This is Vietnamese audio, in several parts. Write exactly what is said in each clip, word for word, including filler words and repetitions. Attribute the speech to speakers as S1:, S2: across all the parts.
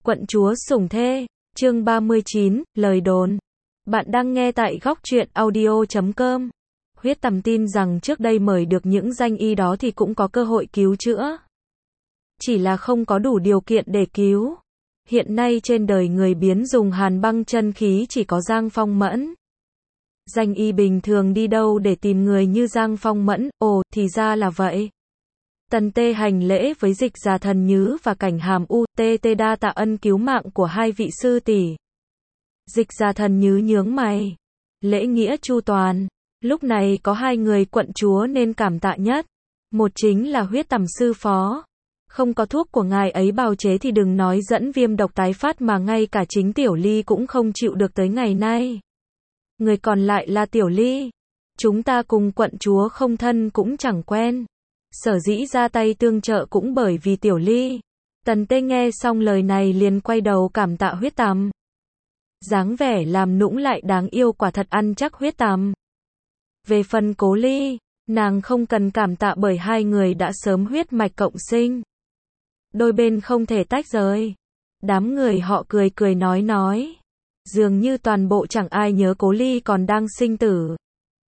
S1: Quận chúa sủng thê, chương ba mươi chín, lời đồn. Bạn đang nghe tại góc truyện audio chấm com. Huyết Tầm tin rằng trước đây mời được những danh y đó thì cũng có cơ hội cứu chữa. Chỉ là không có đủ điều kiện để cứu. Hiện nay trên đời người biến dùng hàn băng chân khí chỉ có Giang Phong Mẫn. Danh y bình thường đi đâu để tìm người như Giang Phong Mẫn, ồ, thì ra là vậy. Tần Tê hành lễ với Dịch Già Thần Nhứ và Cảnh Hàm U, tê tê đa tạ ân cứu mạng của hai vị sư tỷ. Dịch Già Thần Nhứ nhướng mày. Lễ nghĩa chu toàn. Lúc này có hai người quận chúa nên cảm tạ nhất. Một chính là Huyết Tầm sư phó. Không có thuốc của ngài ấy bào chế thì đừng nói dẫn viêm độc tái phát mà ngay cả chính Tiểu Ly cũng không chịu được tới ngày nay. Người còn lại là Tiểu Ly. Chúng ta cùng quận chúa không thân cũng chẳng quen. Sở dĩ ra tay tương trợ cũng bởi vì Tiểu Ly. Tần Tê nghe xong lời này liền quay đầu cảm tạ Huyết Tầm. Dáng vẻ làm nũng lại đáng yêu quả thật ăn chắc Huyết Tầm. Về phần Cố Ly, nàng không cần cảm tạ bởi hai người đã sớm huyết mạch cộng sinh. Đôi bên không thể tách rời. Đám người họ cười cười nói nói. Dường như toàn bộ chẳng ai nhớ Cố Ly còn đang sinh tử.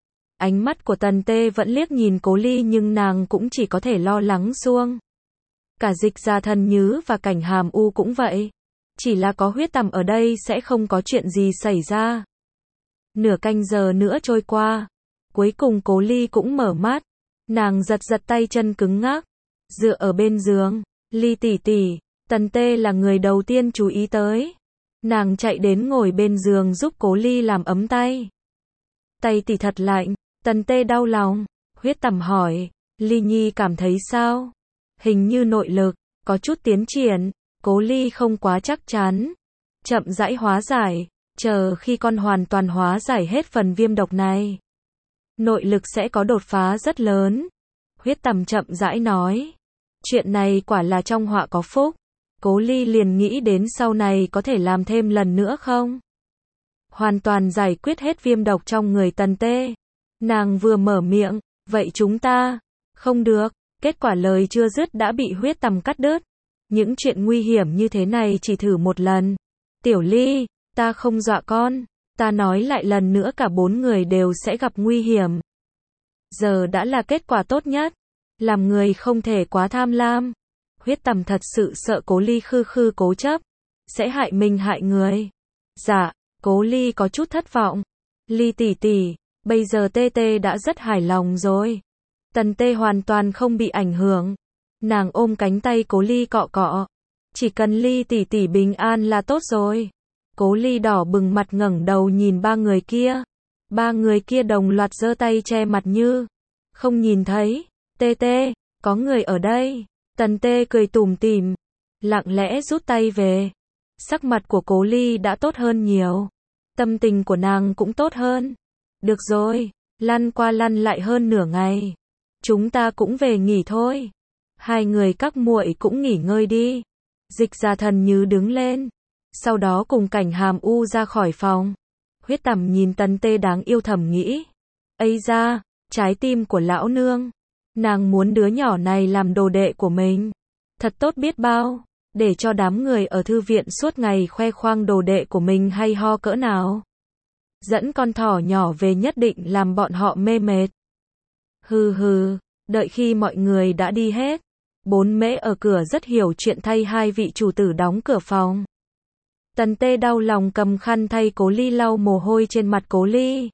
S1: Ánh mắt của Tần Tê vẫn liếc nhìn Cố Ly nhưng nàng cũng chỉ có thể lo lắng xuông. Cả Dịch Già Thần Nhứ và Cảnh Hàm U cũng vậy. Chỉ là có Huyết Tầm ở đây sẽ không có chuyện gì xảy ra. Nửa canh giờ nữa trôi qua. Cuối cùng Cố Ly cũng mở mắt. Nàng giật giật tay chân cứng ngắc. Dựa ở bên giường. Ly tỷ tỷ. Tần Tê là người đầu tiên chú ý tới. Nàng chạy đến ngồi bên giường giúp Cố Ly làm ấm tay. Tay tỷ thật lạnh. Tần Tê đau lòng. Huyết Tầm hỏi. Ly Nhi cảm thấy sao? Hình như nội lực có chút tiến triển. Cố Ly không quá chắc chắn. Chậm rãi hóa giải. Chờ khi con hoàn toàn hóa giải hết phần viêm độc này. Nội lực sẽ có đột phá rất lớn. Huyết Tầm chậm rãi nói. Chuyện này quả là trong họa có phúc. Cố Ly liền nghĩ đến sau này có thể làm thêm lần nữa không? Hoàn toàn giải quyết hết viêm độc trong người Tần Tê. Nàng vừa mở miệng, vậy chúng ta, không được, kết quả lời chưa dứt đã bị Huyết Tầm cắt đứt. Những chuyện nguy hiểm như thế này chỉ thử một lần. Tiểu Ly, ta không dọa con, ta nói lại lần nữa cả bốn người đều sẽ gặp nguy hiểm. Giờ đã là kết quả tốt nhất. Làm người không thể quá tham lam. Huyết Tầm thật sự sợ Cố Ly khư khư cố chấp, sẽ hại mình hại người. Dạ, Cố Ly có chút thất vọng. Ly tỷ tỷ, bây giờ Tê Tê đã rất hài lòng rồi. Tần Tê hoàn toàn không bị ảnh hưởng. Nàng ôm cánh tay Cố Ly cọ cọ. Chỉ cần Ly tỷ tỷ bình an là tốt rồi. Cố Ly đỏ bừng mặt ngẩng đầu nhìn ba người kia. Ba người kia đồng loạt giơ tay che mặt như không nhìn thấy. Tê Tê, có người ở đây. Tần Tê cười tủm tỉm, lặng lẽ rút tay về. Sắc mặt của Cố Ly đã tốt hơn nhiều. Tâm tình của nàng cũng tốt hơn. Được rồi, lăn qua lăn lại hơn nửa ngày. Chúng ta cũng về nghỉ thôi. Hai người các muội cũng nghỉ ngơi đi. Dịch Già Thần Nhứ đứng lên. Sau đó cùng Cảnh Hàm U ra khỏi phòng. Huyết Tầm nhìn Tần Tê đáng yêu thầm nghĩ. Ây da, trái tim của lão nương. Nàng muốn đứa nhỏ này làm đồ đệ của mình. Thật tốt biết bao. Để cho đám người ở thư viện suốt ngày khoe khoang đồ đệ của mình hay ho cỡ nào. Dẫn con thỏ nhỏ về nhất định làm bọn họ mê mệt. Hừ hừ, đợi khi mọi người đã đi hết. Bốn mễ ở cửa rất hiểu chuyện thay hai vị chủ tử đóng cửa phòng. Tần Tê đau lòng cầm khăn thay Cố Ly lau mồ hôi trên mặt Cố Ly.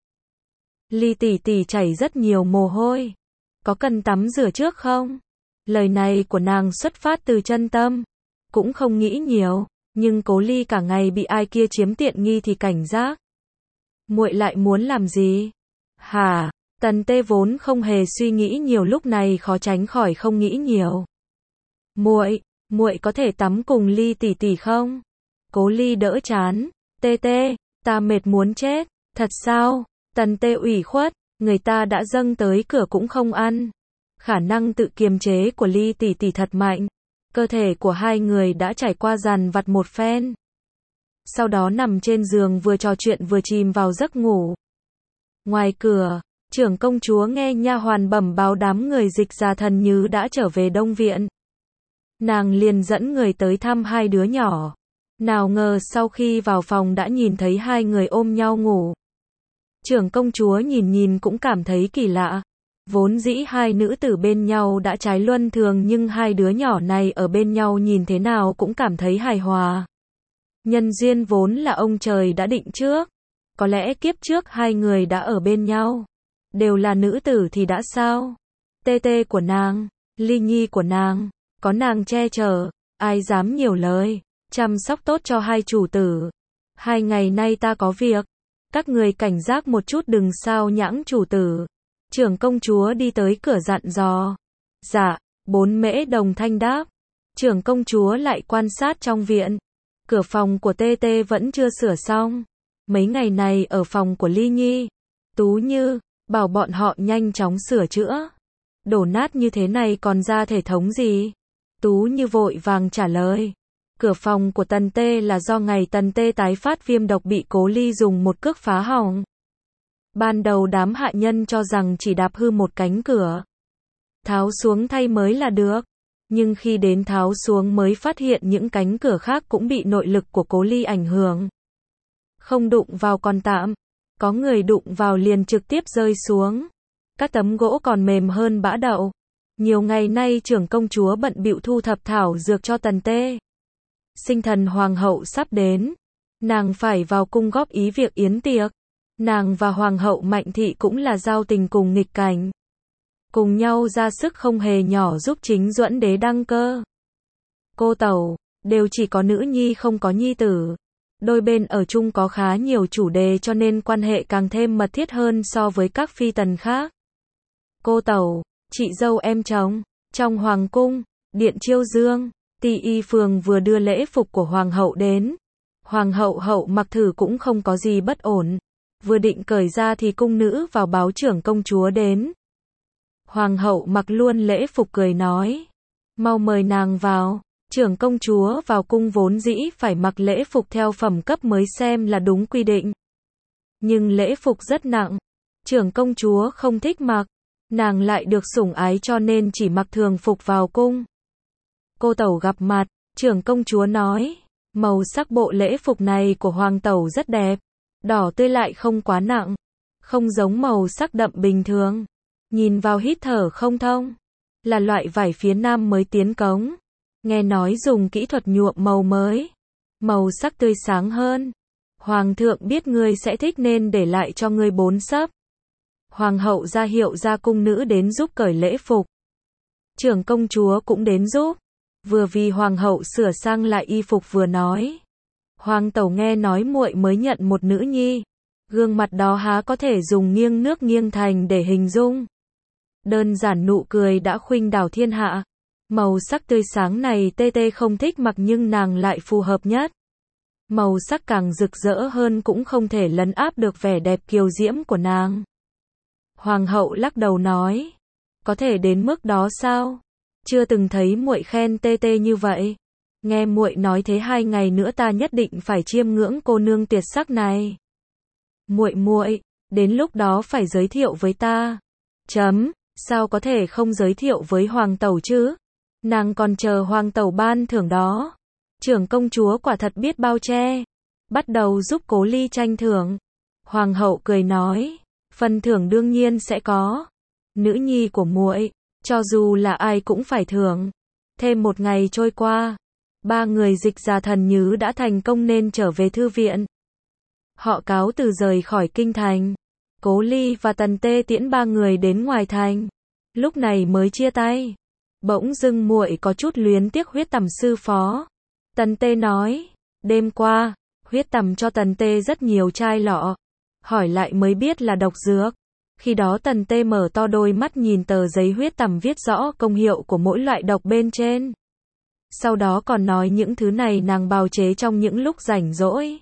S1: Ly tỷ tỷ chảy rất nhiều mồ hôi. Có cần tắm rửa trước không? Lời này của nàng xuất phát từ chân tâm. Cũng không nghĩ nhiều, nhưng Cố Ly cả ngày bị ai kia chiếm tiện nghi thì cảnh giác. Muội lại muốn làm gì? Hả? Tần Tê vốn không hề suy nghĩ nhiều lúc này khó tránh khỏi không nghĩ nhiều. Muội, muội có thể tắm cùng Ly tỷ tỷ không? Cố Ly đỡ chán. Tê Tê, ta mệt muốn chết. Thật sao? Tần Tê ủy khuất, người ta đã dâng tới cửa cũng không ăn. Khả năng tự kiềm chế của Ly tỷ tỷ thật mạnh. Cơ thể của hai người đã trải qua dằn vặt một phen. Sau đó nằm trên giường vừa trò chuyện vừa chìm vào giấc ngủ. Ngoài cửa, trưởng công chúa nghe nha hoàn bẩm báo đám người Dịch Già Thần Nhứ đã trở về Đông Viện. Nàng liền dẫn người tới thăm hai đứa nhỏ. Nào ngờ sau khi vào phòng đã nhìn thấy hai người ôm nhau ngủ. Trưởng công chúa nhìn nhìn cũng cảm thấy kỳ lạ. Vốn dĩ hai nữ tử bên nhau đã trái luân thường nhưng hai đứa nhỏ này ở bên nhau nhìn thế nào cũng cảm thấy hài hòa. Nhân duyên vốn là ông trời đã định trước. Có lẽ kiếp trước hai người đã ở bên nhau. Đều là nữ tử thì đã sao? Tê tê của nàng, ly nhi của nàng, có nàng che chở, ai dám nhiều lời, chăm sóc tốt cho hai chủ tử. Hai ngày nay ta có việc, các người cảnh giác một chút đừng sao nhãng chủ tử. Trưởng công chúa đi tới cửa dặn dò. Dạ, bốn mễ đồng thanh đáp. Trưởng công chúa lại quan sát trong viện. Cửa phòng của tê tê vẫn chưa sửa xong. Mấy ngày này ở phòng của Ly Nhi, Tú Như, bảo bọn họ nhanh chóng sửa chữa. Đổ nát như thế này còn ra thể thống gì? Tú Như vội vàng trả lời. Cửa phòng của Tần Tê là do ngày Tần Tê tái phát viêm độc bị Cố Ly dùng một cước phá hỏng. Ban đầu đám hạ nhân cho rằng chỉ đạp hư một cánh cửa. Tháo xuống thay mới là được. Nhưng khi đến tháo xuống mới phát hiện những cánh cửa khác cũng bị nội lực của Cố Ly ảnh hưởng. Không đụng vào còn tạm. Có người đụng vào liền trực tiếp rơi xuống. Các tấm gỗ còn mềm hơn bã đậu. Nhiều ngày nay trưởng công chúa bận bịu thu thập thảo dược cho Tần Tê. Sinh thần hoàng hậu sắp đến. Nàng phải vào cung góp ý việc yến tiệc. Nàng và hoàng hậu Mạnh Thị cũng là giao tình cùng nghịch cảnh. Cùng nhau ra sức không hề nhỏ giúp chính Duẫn đế đăng cơ. Cô tẩu, đều chỉ có nữ nhi không có nhi tử. Đôi bên ở chung có khá nhiều chủ đề cho nên quan hệ càng thêm mật thiết hơn so với các phi tần khác. Cô tẩu, chị dâu em chồng, trong hoàng cung, điện Chiêu Dương, Ti Y Phường vừa đưa lễ phục của hoàng hậu đến. Hoàng hậu hậu mặc thử cũng không có gì bất ổn. Vừa định cởi ra thì cung nữ vào báo trưởng công chúa đến. Hoàng hậu mặc luôn lễ phục cười nói. Mau mời nàng vào. Trưởng công chúa vào cung vốn dĩ phải mặc lễ phục theo phẩm cấp mới xem là đúng quy định. Nhưng lễ phục rất nặng. Trưởng công chúa không thích mặc. Nàng lại được sủng ái cho nên chỉ mặc thường phục vào cung. Cô tẩu gặp mặt, trưởng công chúa nói. Màu sắc bộ lễ phục này của hoàng tẩu rất đẹp. Đỏ tươi lại không quá nặng. Không giống màu sắc đậm bình thường. Nhìn vào hít thở không thông. Là loại vải phía nam mới tiến cống. Nghe nói dùng kỹ thuật nhuộm màu mới. Màu sắc tươi sáng hơn. Hoàng thượng biết ngươi sẽ thích nên để lại cho ngươi bốn sấp. Hoàng hậu ra hiệu ra cung nữ đến giúp cởi lễ phục. Trưởng công chúa cũng đến giúp. Vừa vì hoàng hậu sửa sang lại y phục vừa nói. Hoàng tẩu nghe nói muội mới nhận một nữ nhi. Gương mặt đó há có thể dùng nghiêng nước nghiêng thành để hình dung. Đơn giản nụ cười đã khuynh đảo thiên hạ. Màu sắc tươi sáng này tê tê không thích mặc nhưng nàng lại phù hợp nhất. Màu sắc càng rực rỡ hơn cũng không thể lấn áp được vẻ đẹp kiều diễm của nàng. Hoàng hậu lắc đầu nói. Có thể đến mức đó sao? Chưa từng thấy muội khen tê tê như vậy. Nghe muội nói thế hai ngày nữa ta nhất định phải chiêm ngưỡng cô nương tuyệt sắc này. Muội muội, đến lúc đó phải giới thiệu với ta. Chấm, sao có thể không giới thiệu với hoàng tẩu chứ? Nàng còn chờ hoàng tẩu ban thưởng đó. Trưởng công chúa quả thật biết bao che. Bắt đầu giúp Cố Ly tranh thưởng. Hoàng hậu cười nói, phần thưởng đương nhiên sẽ có. Nữ nhi của muội, cho dù là ai cũng phải thưởng. Thêm một ngày trôi qua, ba người dịch giả thần nhứ đã thành công nên trở về thư viện. Họ cáo từ rời khỏi kinh thành. Cố Ly và Tần Tê tiễn ba người đến ngoài thành. Lúc này mới chia tay. Bỗng dưng muội có chút luyến tiếc huyết tầm sư phó. Tần Tê nói, đêm qua, huyết tầm cho Tần Tê rất nhiều chai lọ. Hỏi lại mới biết là độc dược. Khi đó Tần Tê mở to đôi mắt nhìn tờ giấy huyết tầm viết rõ công hiệu của mỗi loại độc bên trên. Sau đó còn nói những thứ này nàng bào chế trong những lúc rảnh rỗi.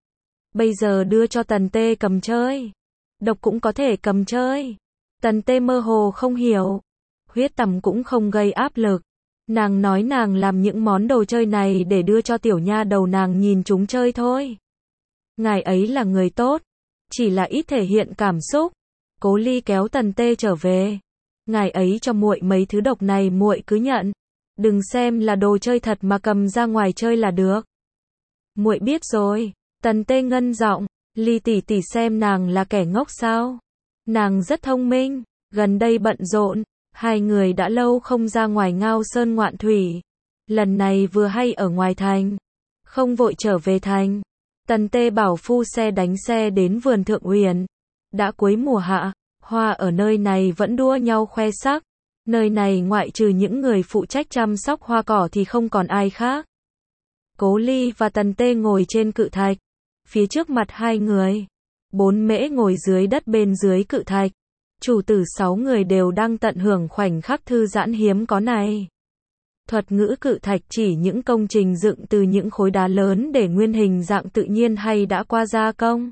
S1: Bây giờ đưa cho Tần Tê cầm chơi. Độc cũng có thể cầm chơi. Tần Tê mơ hồ không hiểu. Huyết tầm cũng không gây áp lực. Nàng nói nàng làm những món đồ chơi này để đưa cho tiểu nha đầu nàng nhìn chúng chơi thôi. Ngài ấy là người tốt. Chỉ là ít thể hiện cảm xúc. Cố Ly kéo Tần Tê trở về. Ngài ấy cho muội mấy thứ độc này muội cứ nhận. Đừng xem là đồ chơi thật mà cầm ra ngoài chơi là được. Muội biết rồi. Tần Tê ngân giọng, Ly tỷ tỷ xem nàng là kẻ ngốc sao? Nàng rất thông minh, gần đây bận rộn, hai người đã lâu không ra ngoài Ngao Sơn ngoạn thủy. Lần này vừa hay ở ngoài thành, không vội trở về thành. Tần Tê bảo phu xe đánh xe đến vườn Thượng Uyển. Đã cuối mùa hạ, hoa ở nơi này vẫn đua nhau khoe sắc. Nơi này ngoại trừ những người phụ trách chăm sóc hoa cỏ thì không còn ai khác. Cố Ly và Tần Tê ngồi trên cự thạch. Phía trước mặt hai người, bốn mễ ngồi dưới đất bên dưới cự thạch. Chủ tử sáu người đều đang tận hưởng khoảnh khắc thư giãn hiếm có này. Thuật ngữ cự thạch chỉ những công trình dựng từ những khối đá lớn để nguyên hình dạng tự nhiên hay đã qua gia công.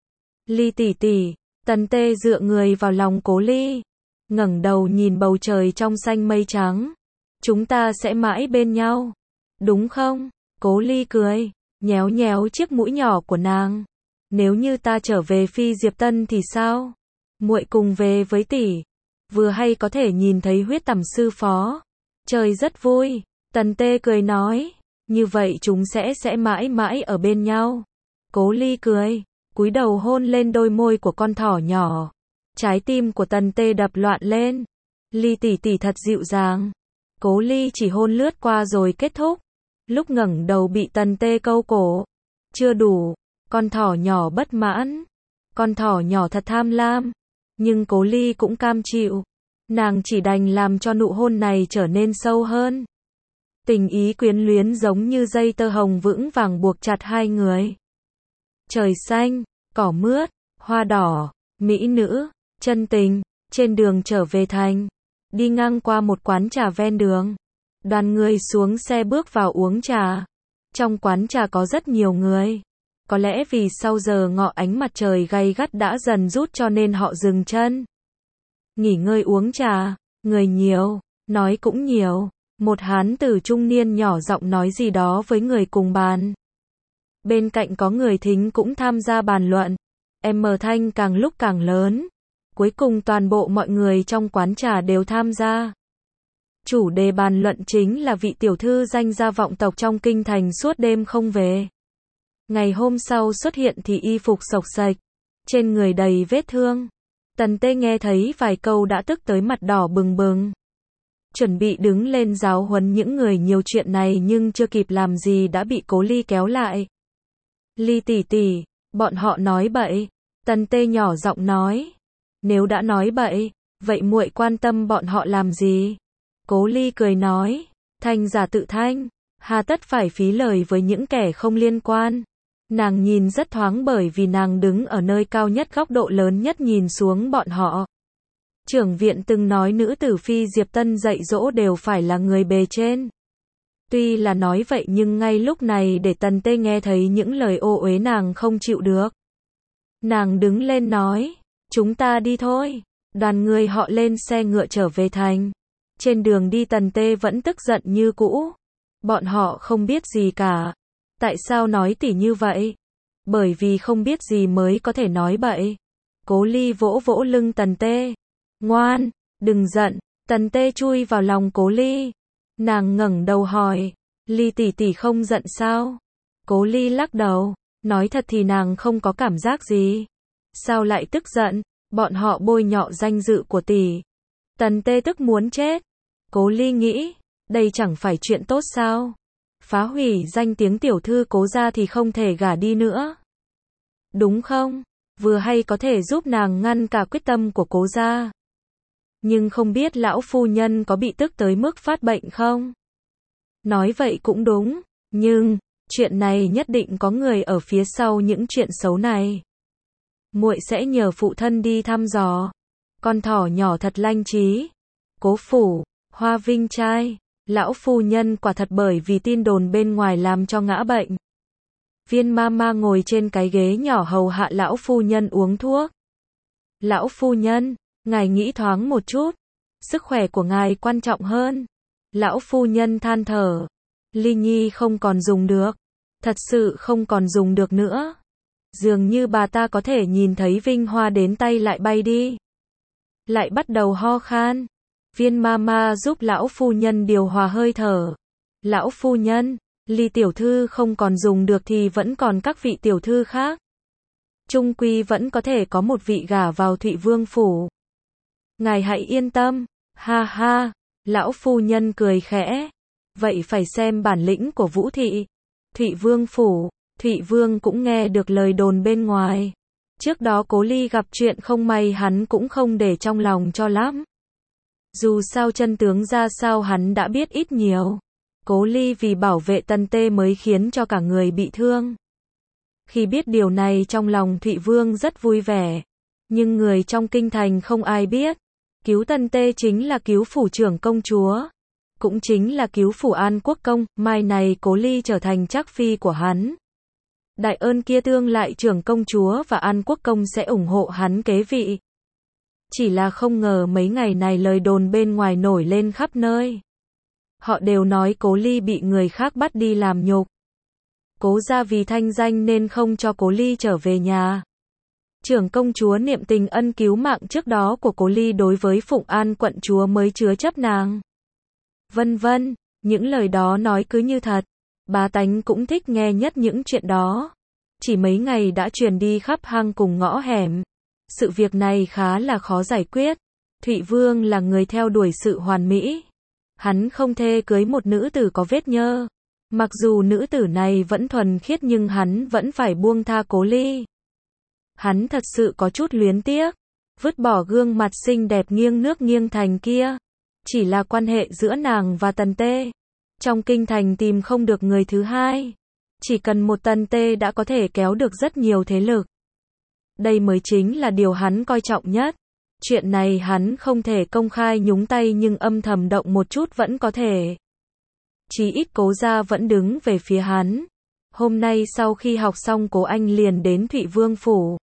S1: Ly tỷ tỷ, Tần Tê dựa người vào lòng Cố Ly, ngẩng đầu nhìn bầu trời trong xanh mây trắng. Chúng ta sẽ mãi bên nhau, đúng không? Cố Ly cười, nhéo nhéo chiếc mũi nhỏ của nàng. Nếu như ta trở về Phi Diệp Tân thì sao? Muội cùng về với tỷ, vừa hay có thể nhìn thấy Huyết Tầm sư phó. Trời rất vui. Tần Tê cười nói, như vậy chúng sẽ sẽ mãi mãi ở bên nhau. Cố Ly cười, cúi đầu hôn lên đôi môi của con thỏ nhỏ. Trái tim của Tần Tê đập loạn lên. Ly tỷ tỷ thật dịu dàng. Cố Ly chỉ hôn lướt qua rồi kết thúc. Lúc ngẩng đầu bị Tần Tê câu cổ. Chưa đủ. Con thỏ nhỏ bất mãn. Con thỏ nhỏ thật tham lam. Nhưng Cố Ly cũng cam chịu. Nàng chỉ đành làm cho nụ hôn này trở nên sâu hơn. Tình ý quyến luyến giống như dây tơ hồng vững vàng buộc chặt hai người. Trời xanh, cỏ mướt, hoa đỏ, mỹ nữ, chân tình. Trên đường trở về thành, đi ngang qua một quán trà ven đường. Đoàn người xuống xe bước vào uống trà. Trong quán trà có rất nhiều người. Có lẽ vì sau giờ ngọ ánh mặt trời gay gắt đã dần rút cho nên họ dừng chân. Nghỉ ngơi uống trà, người nhiều, nói cũng nhiều. Một hán tử trung niên nhỏ giọng nói gì đó với người cùng bàn. Bên cạnh có người thính cũng tham gia bàn luận. Em mờ thanh càng lúc càng lớn. Cuối cùng toàn bộ mọi người trong quán trà đều tham gia. Chủ đề bàn luận chính là vị tiểu thư danh gia vọng tộc trong kinh thành suốt đêm không về. Ngày hôm sau xuất hiện thì y phục xộc xệch, trên người đầy vết thương. Tần Tê nghe thấy vài câu đã tức tới mặt đỏ bừng bừng. Chuẩn bị đứng lên giáo huấn những người nhiều chuyện này nhưng chưa kịp làm gì đã bị Cố Ly kéo lại. Ly tỷ tỷ, bọn họ nói bậy. Tần Tê nhỏ giọng nói. Nếu đã nói bậy, vậy muội quan tâm bọn họ làm gì? Cố Ly cười nói. Thanh giả tự thanh, hà tất phải phí lời với những kẻ không liên quan. Nàng nhìn rất thoáng bởi vì nàng đứng ở nơi cao nhất góc độ lớn nhất nhìn xuống bọn họ. Trưởng viện từng nói nữ tử Phi Diệp Tân dạy dỗ đều phải là người bề trên. Tuy là nói vậy nhưng ngay lúc này để Tần Tê nghe thấy những lời ô uế nàng không chịu được. Nàng đứng lên nói, chúng ta đi thôi. Đoàn người họ lên xe ngựa trở về thành. Trên đường đi Tần Tê vẫn tức giận như cũ. Bọn họ không biết gì cả. Tại sao nói tỉ như vậy? Bởi vì không biết gì mới có thể nói bậy. Cố Ly vỗ vỗ lưng Tần Tê. Ngoan, đừng giận. Tần Tê chui vào lòng Cố Ly. Nàng ngẩng đầu hỏi, Ly tỷ tỷ không giận sao? Cố Ly lắc đầu, nói thật thì nàng không có cảm giác gì. Sao lại tức giận? Bọn họ bôi nhọ danh dự của tỷ. Tần Tê tức muốn chết. Cố Ly nghĩ, đây chẳng phải chuyện tốt sao? Phá hủy danh tiếng tiểu thư Cố gia thì không thể gả đi nữa. Đúng không? Vừa hay có thể giúp nàng ngăn cả quyết tâm của Cố gia. Nhưng không biết lão phu nhân có bị tức tới mức phát bệnh không? Nói vậy cũng đúng, nhưng chuyện này nhất định có người ở phía sau những chuyện xấu này. Muội sẽ nhờ phụ thân đi thăm dò. Con thỏ nhỏ thật lanh trí. Cố phủ, Hoa Vinh trai, lão phu nhân quả thật bởi vì tin đồn bên ngoài làm cho ngã bệnh. Viên mama ngồi trên cái ghế nhỏ hầu hạ lão phu nhân uống thuốc. Lão phu nhân, ngài nghĩ thoáng một chút. Sức khỏe của ngài quan trọng hơn. Lão phu nhân than thở. Ly Nhi không còn dùng được. Thật sự không còn dùng được nữa. Dường như bà ta có thể nhìn thấy vinh hoa đến tay lại bay đi. Lại bắt đầu ho khan. Viên mama giúp lão phu nhân điều hòa hơi thở. Lão phu nhân, Ly tiểu thư không còn dùng được thì vẫn còn các vị tiểu thư khác. Trung quy vẫn có thể có một vị gả vào Thụy Vương phủ. Ngài hãy yên tâm, ha ha, lão phu nhân cười khẽ. Vậy phải xem bản lĩnh của Vũ thị. Thụy Vương phủ, Thụy Vương cũng nghe được lời đồn bên ngoài. Trước đó Cố Ly gặp chuyện không may hắn cũng không để trong lòng cho lắm. Dù sao chân tướng ra sao hắn đã biết ít nhiều. Cố Ly vì bảo vệ Tần Tê mới khiến cho cả người bị thương. Khi biết điều này trong lòng Thụy Vương rất vui vẻ. Nhưng người trong kinh thành không ai biết. Cứu Tần Tê chính là cứu phủ trưởng công chúa. Cũng chính là cứu phủ An Quốc công. Mai này Cố Ly trở thành trác phi của hắn. Đại ơn kia tương lại trưởng công chúa và An Quốc công sẽ ủng hộ hắn kế vị. Chỉ là không ngờ mấy ngày này lời đồn bên ngoài nổi lên khắp nơi. Họ đều nói Cố Ly bị người khác bắt đi làm nhục. Cố gia vì thanh danh nên không cho Cố Ly trở về nhà. Trưởng công chúa niệm tình ân cứu mạng trước đó của Cố Ly đối với Phụng An quận chúa mới chứa chấp nàng. Vân vân, những lời đó nói cứ như thật. Bá tánh cũng thích nghe nhất những chuyện đó. Chỉ mấy ngày đã truyền đi khắp hang cùng ngõ hẻm. Sự việc này khá là khó giải quyết. Thụy Vương là người theo đuổi sự hoàn mỹ. Hắn không thể cưới một nữ tử có vết nhơ. Mặc dù nữ tử này vẫn thuần khiết nhưng hắn vẫn phải buông tha Cố Ly. Hắn thật sự có chút luyến tiếc. Vứt bỏ gương mặt xinh đẹp nghiêng nước nghiêng thành kia. Chỉ là quan hệ giữa nàng và Tần Tê. Trong kinh thành tìm không được người thứ hai. Chỉ cần một Tần Tê đã có thể kéo được rất nhiều thế lực. Đây mới chính là điều hắn coi trọng nhất. Chuyện này hắn không thể công khai nhúng tay nhưng âm thầm động một chút vẫn có thể. Chí ít Cố gia vẫn đứng về phía hắn. Hôm nay sau khi học xong Cố Anh liền đến Thụy Vương phủ.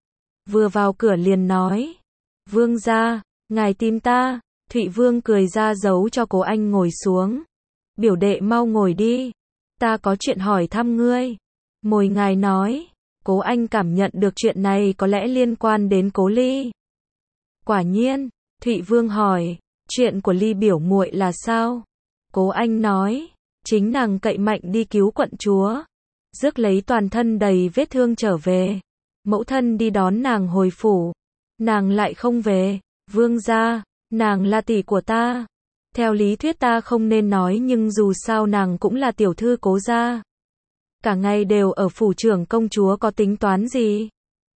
S1: Vừa vào cửa liền nói. Vương gia, ngài tìm ta. Thụy Vương cười ra dấu cho Cố Anh ngồi xuống. Biểu đệ mau ngồi đi. Ta có chuyện hỏi thăm ngươi. Mồi ngài nói. Cố Anh cảm nhận được chuyện này có lẽ liên quan đến Cố Ly. Quả nhiên, Thụy Vương hỏi, chuyện của Ly biểu muội là sao? Cố Anh nói, chính nàng cậy mạnh đi cứu quận chúa, rước lấy toàn thân đầy vết thương trở về. Mẫu thân đi đón nàng hồi phủ, nàng lại không về. Vương gia, nàng là tỷ của ta. Theo lý thuyết ta không nên nói nhưng dù sao nàng cũng là tiểu thư Cố gia. Cả ngày đều ở phủ trưởng công chúa có tính toán gì?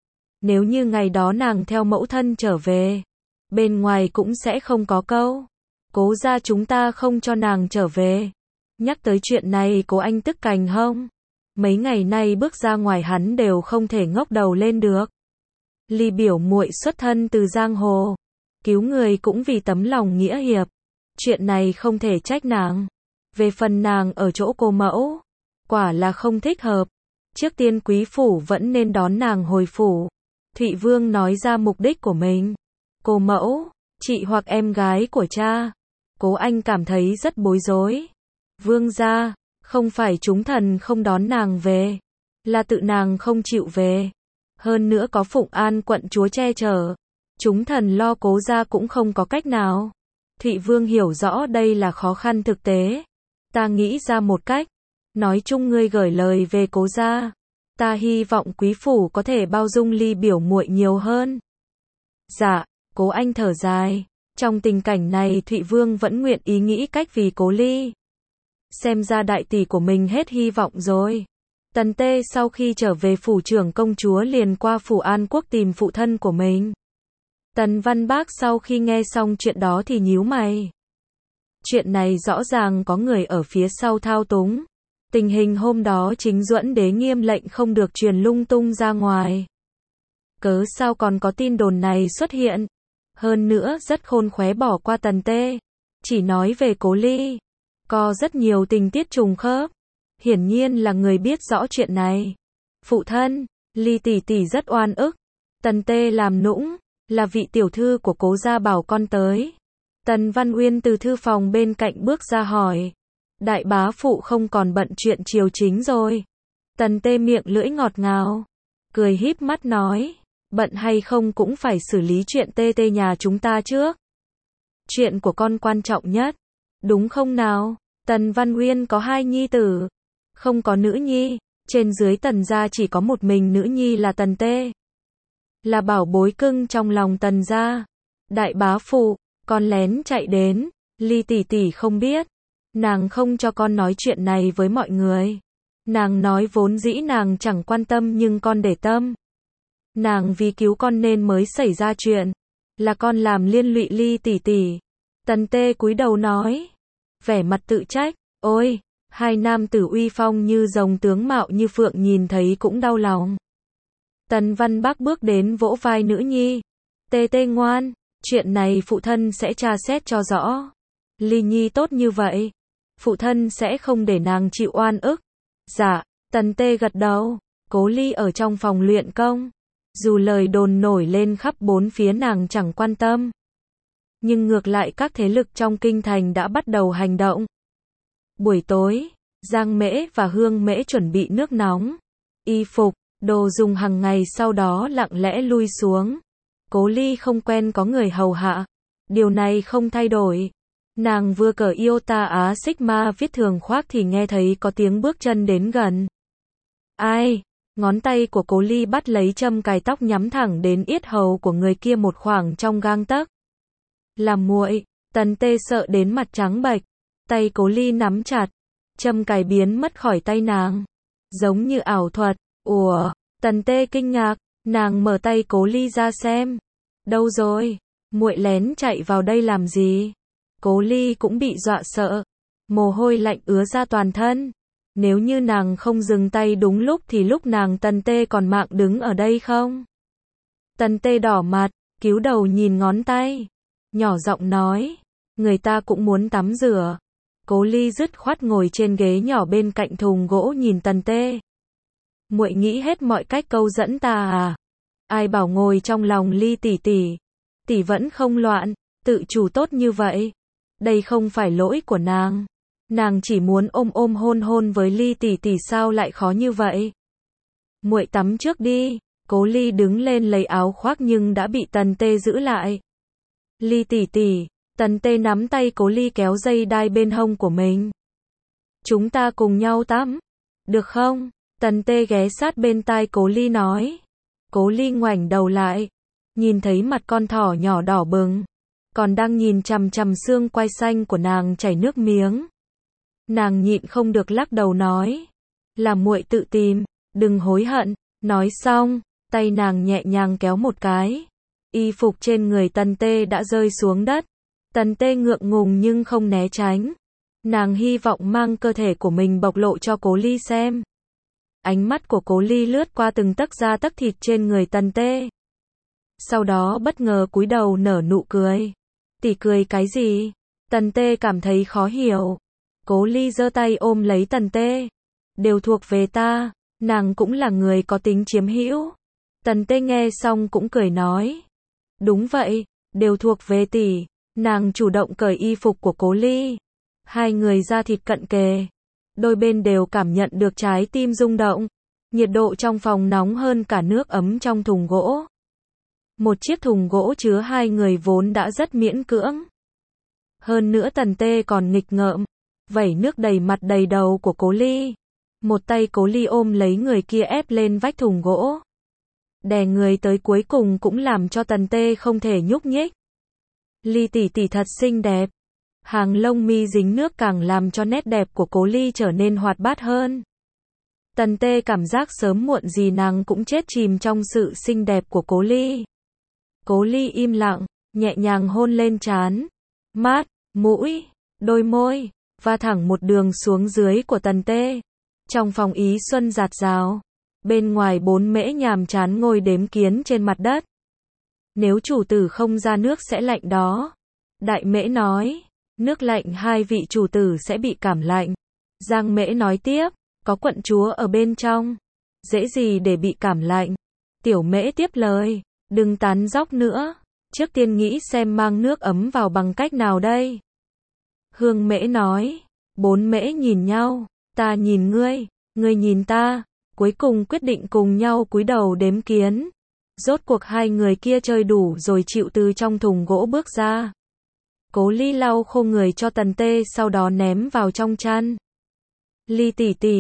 S1: Nếu như ngày đó nàng theo mẫu thân trở về, bên ngoài cũng sẽ không có câu. Cố gia chúng ta không cho nàng trở về. Nhắc tới chuyện này Cố Anh tức cành hông. Mấy ngày nay bước ra ngoài hắn đều không thể ngóc đầu lên được. Ly biểu muội xuất thân từ giang hồ. Cứu người cũng vì tấm lòng nghĩa hiệp. Chuyện này không thể trách nàng. Về phần nàng ở chỗ cô mẫu, quả là không thích hợp. Trước tiên quý phủ vẫn nên đón nàng hồi phủ. Thụy Vương nói ra mục đích của mình. Cô mẫu, chị hoặc em gái của cha. Cố Anh cảm thấy rất bối rối. Vương gia, không phải chúng thần không đón nàng về, là tự nàng không chịu về. Hơn nữa có Phụng An quận chúa che chở. Chúng thần lo Cố gia cũng không có cách nào. Thụy Vương hiểu rõ đây là khó khăn thực tế. Ta nghĩ ra một cách. Nói chung ngươi gửi lời về Cố gia. Ta hy vọng quý phủ có thể bao dung Ly biểu muội nhiều hơn. Dạ, Cố Anh thở dài. Trong tình cảnh này Thụy Vương vẫn nguyện ý nghĩ cách vì Cố Ly. Xem ra đại tỷ của mình hết hy vọng rồi. Tần Tê sau khi trở về phủ trưởng công chúa liền qua phủ An Quốc tìm phụ thân của mình. Tần Văn Bác sau khi nghe xong chuyện đó thì nhíu mày. Chuyện này rõ ràng có người ở phía sau thao túng. Tình hình hôm đó chính Duẫn Đế nghiêm lệnh không được truyền lung tung ra ngoài. Cớ sao còn có tin đồn này xuất hiện? Hơn nữa rất khôn khéo bỏ qua Tần Tê. Chỉ nói về Cố Ly. Có rất nhiều tình tiết trùng khớp. Hiển nhiên là người biết rõ chuyện này. Phụ thân, Ly tỷ tỷ rất oan ức. Tần Tê làm nũng, là vị tiểu thư của Cố gia bảo con tới. Tần Văn Uyên từ thư phòng bên cạnh bước ra hỏi. Đại bá phụ không còn bận chuyện triều chính rồi. Tần Tê miệng lưỡi ngọt ngào, cười híp mắt nói, bận hay không cũng phải xử lý chuyện tê tê nhà chúng ta trước. Chuyện của con quan trọng nhất, đúng không nào? Tần Văn Uyên có hai nhi tử, không có nữ nhi, trên dưới Tần gia chỉ có một mình nữ nhi là Tần Tê. Là bảo bối cưng trong lòng Tần gia. Đại bá phụ, con lén chạy đến, Ly tỷ tỷ không biết. Nàng không cho con nói chuyện này với mọi người. Nàng nói vốn dĩ nàng chẳng quan tâm nhưng con để tâm. Nàng vì cứu con nên mới xảy ra chuyện. Là con làm liên lụy Ly tỷ tỷ. Tần Tê cúi đầu nói. Vẻ mặt tự trách. Ôi, hai nam tử uy phong như rồng tướng mạo như phượng nhìn thấy cũng đau lòng. Tần Văn Bắc bước đến vỗ vai nữ nhi. Tê Tê ngoan, chuyện này phụ thân sẽ tra xét cho rõ. Ly nhi tốt như vậy, phụ thân sẽ không để nàng chịu oan ức. Dạ, Tần Tê gật đầu. Cố Ly ở trong phòng luyện công. Dù lời đồn nổi lên khắp bốn phía nàng chẳng quan tâm. Nhưng ngược lại các thế lực trong kinh thành đã bắt đầu hành động. Buổi tối, Giang Mễ và Hương Mễ chuẩn bị nước nóng, y phục, đồ dùng hàng ngày sau đó lặng lẽ lui xuống. Cố Ly không quen có người hầu hạ. Điều này không thay đổi. Nàng vừa cởi Iota Á Sigma viết thường khoác thì nghe thấy có tiếng bước chân đến gần. Ai? Ngón tay của Cố Ly bắt lấy châm cài tóc nhắm thẳng đến yết hầu của người kia một khoảng trong gang tấc. Là muội. Tần Tê sợ đến mặt trắng bệch. Tay Cố Ly nắm chặt. Châm cài biến mất khỏi tay nàng. Giống như ảo thuật. Ủa? Tần Tê kinh ngạc. Nàng mở tay Cố Ly ra xem. Đâu rồi? Muội lén chạy vào đây làm gì? Cố Ly cũng bị dọa sợ. Mồ hôi lạnh ứa ra toàn thân. Nếu như nàng không dừng tay đúng lúc thì lúc nàng Tần Tê còn mạng đứng ở đây không? Tần Tê đỏ mặt, cúi đầu nhìn ngón tay. Nhỏ giọng nói. Người ta cũng muốn tắm rửa. Cố Ly dứt khoát ngồi trên ghế nhỏ bên cạnh thùng gỗ nhìn Tần Tê. Muội nghĩ hết mọi cách câu dẫn ta à? Ai bảo ngồi trong lòng Ly tỷ tỷ. Tỷ vẫn không loạn, tự chủ tốt như vậy. Đây không phải lỗi của nàng. Nàng chỉ muốn ôm ôm hôn hôn với Ly tỷ tỷ sao lại khó như vậy? Muội tắm trước đi. Cố Ly đứng lên lấy áo khoác nhưng đã bị Tần Tê giữ lại. Ly tỷ tỷ. Tần Tê nắm tay Cố Ly kéo dây đai bên hông của mình. Chúng ta cùng nhau tắm. Được không? Tần Tê ghé sát bên tai Cố Ly nói. Cố Ly ngoảnh đầu lại. Nhìn thấy mặt con thỏ nhỏ đỏ bừng. Còn đang nhìn chằm chằm xương quai xanh của nàng chảy nước miếng. Nàng nhịn không được lắc đầu nói. Là muội tự tìm, đừng hối hận. Nói xong, tay nàng nhẹ nhàng kéo một cái. Y phục trên người Tần Tê đã rơi xuống đất. Tần Tê ngượng ngùng nhưng không né tránh. Nàng hy vọng mang cơ thể của mình bộc lộ cho Cố Ly xem. Ánh mắt của Cố Ly lướt qua từng tấc da tấc thịt trên người Tần Tê. Sau đó bất ngờ cúi đầu nở nụ cười. Tỷ cười cái gì? Tần Tê cảm thấy khó hiểu. Cố Ly giơ tay ôm lấy Tần Tê. Đều thuộc về ta, nàng cũng là người có tính chiếm hữu. Tần Tê nghe xong cũng cười nói. Đúng vậy, đều thuộc về tỷ. Nàng chủ động cởi y phục của Cố Ly. Hai người da thịt cận kề. Đôi bên đều cảm nhận được trái tim rung động. Nhiệt độ trong phòng nóng hơn cả nước ấm trong thùng gỗ. Một chiếc thùng gỗ chứa hai người vốn đã rất miễn cưỡng. Hơn nữa Tần Tê còn nghịch ngợm, vẩy nước đầy mặt đầy đầu của Cố Ly. Một tay Cố Ly ôm lấy người kia ép lên vách thùng gỗ. Đè người tới cuối cùng cũng làm cho Tần Tê không thể nhúc nhích. Ly tỷ tỷ thật xinh đẹp. Hàng lông mi dính nước càng làm cho nét đẹp của Cố Ly trở nên hoạt bát hơn. Tần Tê cảm giác sớm muộn gì nàng cũng chết chìm trong sự xinh đẹp của Cố Ly. Cố Ly im lặng, nhẹ nhàng hôn lên trán, mắt, mũi, đôi môi, và thẳng một đường xuống dưới của Tần Tê. Trong phòng ý xuân rạt rào, bên ngoài bốn mễ nhàm chán ngồi đếm kiến trên mặt đất. Nếu chủ tử không ra nước sẽ lạnh đó. Đại mễ nói, nước lạnh hai vị chủ tử sẽ bị cảm lạnh. Giang mễ nói tiếp, có quận chúa ở bên trong, dễ gì để bị cảm lạnh. Tiểu mễ tiếp lời, đừng tán dóc nữa, trước tiên nghĩ xem mang nước ấm vào bằng cách nào đây. Hương mễ nói, bốn mễ nhìn nhau, ta nhìn ngươi, ngươi nhìn ta, cuối cùng quyết định cùng nhau cúi đầu đếm kiến. Rốt cuộc hai người kia chơi đủ rồi chịu từ trong thùng gỗ bước ra. Cố Ly lau khô người cho Tần Tê sau đó ném vào trong chăn. Ly tỷ tỷ,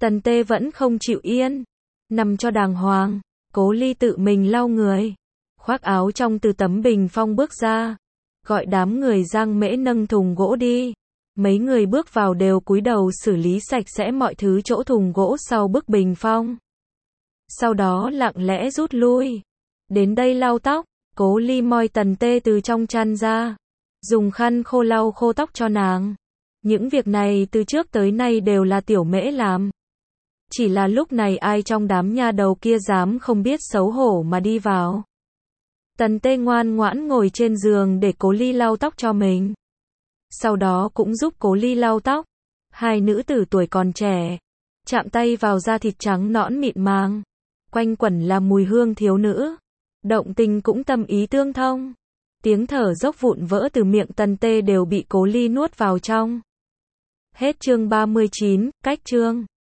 S1: Tần Tê vẫn không chịu yên. Nằm cho đàng hoàng. Cố Ly tự mình lau người. Khoác áo trong từ tấm bình phong bước ra. Gọi đám người Giang Mễ nâng thùng gỗ đi. Mấy người bước vào đều cúi đầu xử lý sạch sẽ mọi thứ chỗ thùng gỗ sau bức bình phong. Sau đó lặng lẽ rút lui. Đến đây lau tóc. Cố Ly moi Tần Tê từ trong chăn ra. Dùng khăn khô lau khô tóc cho nàng. Những việc này từ trước tới nay đều là Tiểu Mễ làm. Chỉ là lúc này ai trong đám nha đầu kia dám không biết xấu hổ mà đi vào. Tần Tê ngoan ngoãn ngồi trên giường để Cố Ly lau tóc cho mình. Sau đó cũng giúp Cố Ly lau tóc. Hai nữ tử tuổi còn trẻ. Chạm tay vào da thịt trắng nõn mịn màng. Quanh quẩn là mùi hương thiếu nữ. Động tình cũng tâm ý tương thông. Tiếng thở dốc vụn vỡ từ miệng Tần Tê đều bị Cố Ly nuốt vào trong. Hết chương ba mươi chín, cách chương.